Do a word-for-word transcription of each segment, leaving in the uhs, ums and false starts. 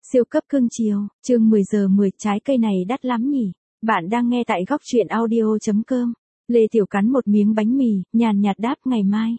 Siêu cấp cưng chiều, chương mười giờ mười, trái cây này đắt lắm nhỉ. Bạn đang nghe tại góc truyện audio.com. Lê Tiểu cắn một miếng bánh mì, nhàn nhạt đáp ngày mai.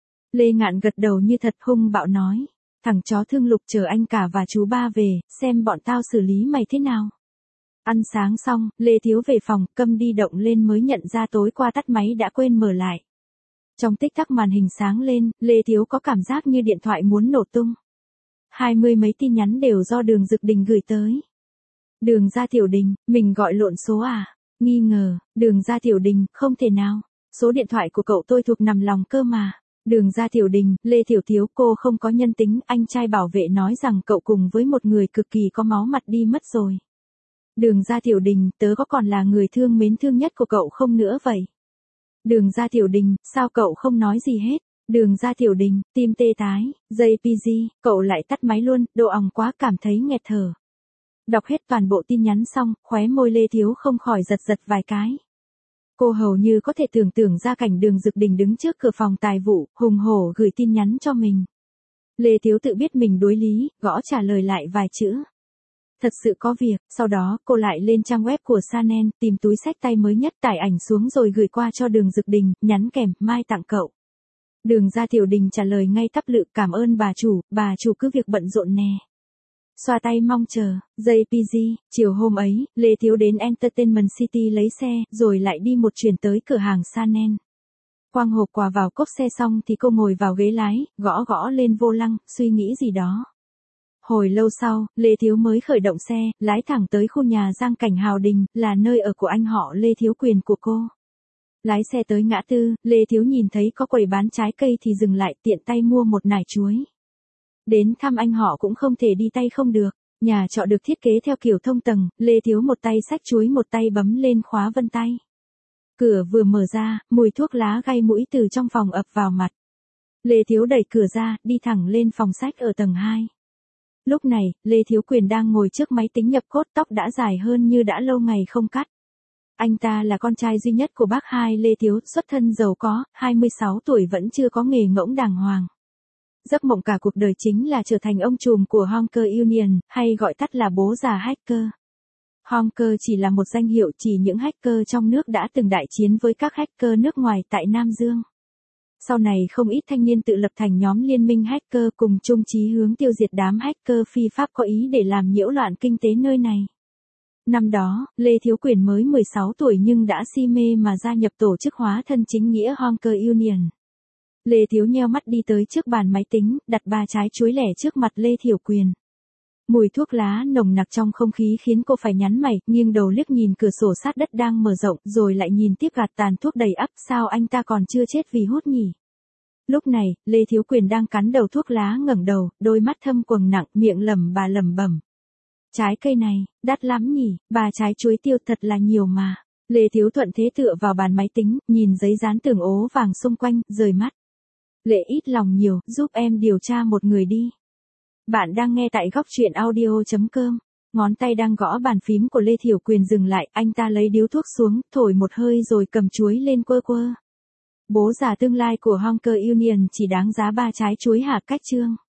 Lê Ngạn gật đầu như thật hung bạo nói. Thằng chó thương Lục chờ anh cả và chú ba về, xem bọn tao xử lý mày thế nào. Ăn sáng xong, Lê Thiếu về phòng, câm đi động lên mới nhận ra tối qua tắt máy đã quên mở lại. Trong tích tắc màn hình sáng lên, Lê Thiếu có cảm giác như điện thoại muốn nổ tung. Hai mươi mấy tin nhắn đều do Đường Dực Đình gửi tới. Đường Gia Tiểu Đình, mình gọi lộn số à? Nghi ngờ, Đường Gia Tiểu Đình, không thể nào. Số điện thoại của cậu tôi thuộc nằm lòng cơ mà. Đường Gia Tiểu Đình, Lê Tiểu Thiếu, cô không có nhân tính, anh trai bảo vệ nói rằng cậu cùng với một người cực kỳ có máu mặt đi mất rồi. Đường Gia Tiểu Đình, tớ có còn là người thương mến thương nhất của cậu không nữa vậy? Đường Gia Tiểu Đình, sao cậu không nói gì hết? Đường Gia Tiểu Đình, tim tê tái, jê pê giê, cậu lại tắt máy luôn, đồ ỏng quá, cảm thấy nghẹt thở. Đọc hết toàn bộ tin nhắn xong, khóe môi Lê Thiếu không khỏi giật giật vài cái. Cô hầu như có thể tưởng tượng ra cảnh Đường Dực Đình đứng trước cửa phòng tài vụ, hùng hổ gửi tin nhắn cho mình. Lê Thiếu tự biết mình đối lý, gõ trả lời lại vài chữ. Thật sự có việc, sau đó cô lại lên trang web của Chanel, tìm túi xách tay mới nhất, tải ảnh xuống rồi gửi qua cho Đường Dực Đình, nhắn kèm, mai tặng cậu. Đường Gia Tiểu Đình trả lời ngay tắp lự, cảm ơn bà chủ, bà chủ cứ việc bận rộn nè. Xoa tay mong chờ, jê pê giê, chiều hôm ấy, Lê Thiếu đến Entertainment City lấy xe, rồi lại đi một chuyến tới cửa hàng Chanel. Quăng hộp quà vào cốp xe xong thì cô ngồi vào ghế lái, gõ gõ lên vô lăng, suy nghĩ gì đó. Hồi lâu sau, Lê Thiếu mới khởi động xe, lái thẳng tới khu nhà Giang Cảnh Hào Đình, là nơi ở của anh họ Lê Thiếu Quyền của cô. Lái xe tới ngã tư, Lê Thiếu nhìn thấy có quầy bán trái cây thì dừng lại, tiện tay mua một nải chuối. Đến thăm anh họ cũng không thể đi tay không được. Nhà trọ được thiết kế theo kiểu thông tầng, Lê Thiếu một tay xách chuối một tay bấm lên khóa vân tay. Cửa vừa mở ra, mùi thuốc lá gây mũi từ trong phòng ập vào mặt. Lê Thiếu đẩy cửa ra, đi thẳng lên phòng sách ở tầng hai. Lúc này, Lê Thiếu Quyền đang ngồi trước máy tính nhập code, tóc đã dài hơn như đã lâu ngày không cắt. Anh ta là con trai duy nhất của bác hai Lê Thiếu, xuất thân giàu có, hai mươi sáu tuổi vẫn chưa có nghề ngỗng đàng hoàng. Giấc mộng cả cuộc đời chính là trở thành ông trùm của Hacker Union, hay gọi tắt là bố già hacker. Hacker chỉ là một danh hiệu chỉ những hacker trong nước đã từng đại chiến với các hacker nước ngoài tại Nam Dương. Sau này không ít thanh niên tự lập thành nhóm liên minh hacker cùng chung chí hướng tiêu diệt đám hacker phi pháp có ý để làm nhiễu loạn kinh tế nơi này. Năm đó, Lê Thiếu Quyền mới mười sáu tuổi nhưng đã si mê mà gia nhập tổ chức hóa thân chính nghĩa Hacker Union. Lê Thiếu nheo mắt đi tới trước bàn máy tính, đặt ba trái chuối lẻ trước mặt Lê Thiểu Quyền. Mùi thuốc lá nồng nặc trong không khí khiến cô phải nhắn mày, nghiêng đầu liếc nhìn cửa sổ sát đất đang mở rộng, rồi lại nhìn tiếp gạt tàn thuốc đầy ắp, sao anh ta còn chưa chết vì hút nhỉ? Lúc này, Lê Thiếu Quyền đang cắn đầu thuốc lá, ngẩng đầu, đôi mắt thâm quầng nặng, miệng lẩm bà lẩm bẩm. Trái cây này, đắt lắm nhỉ, ba trái chuối tiêu thật là nhiều mà. Lê Thiếu thuận thế tựa vào bàn máy tính, nhìn giấy dán tường ố vàng xung quanh, rời mắt. Lệ ít lòng nhiều, giúp em điều tra một người đi. Bạn đang nghe tại góc truyện audio.com. Ngón tay đang gõ bàn phím của Lê Thiểu Quyền dừng lại, anh ta lấy điếu thuốc xuống, thổi một hơi rồi cầm chuối lên quơ quơ. Bố già tương lai của Hacker Union chỉ đáng giá ba trái chuối hả cách trương.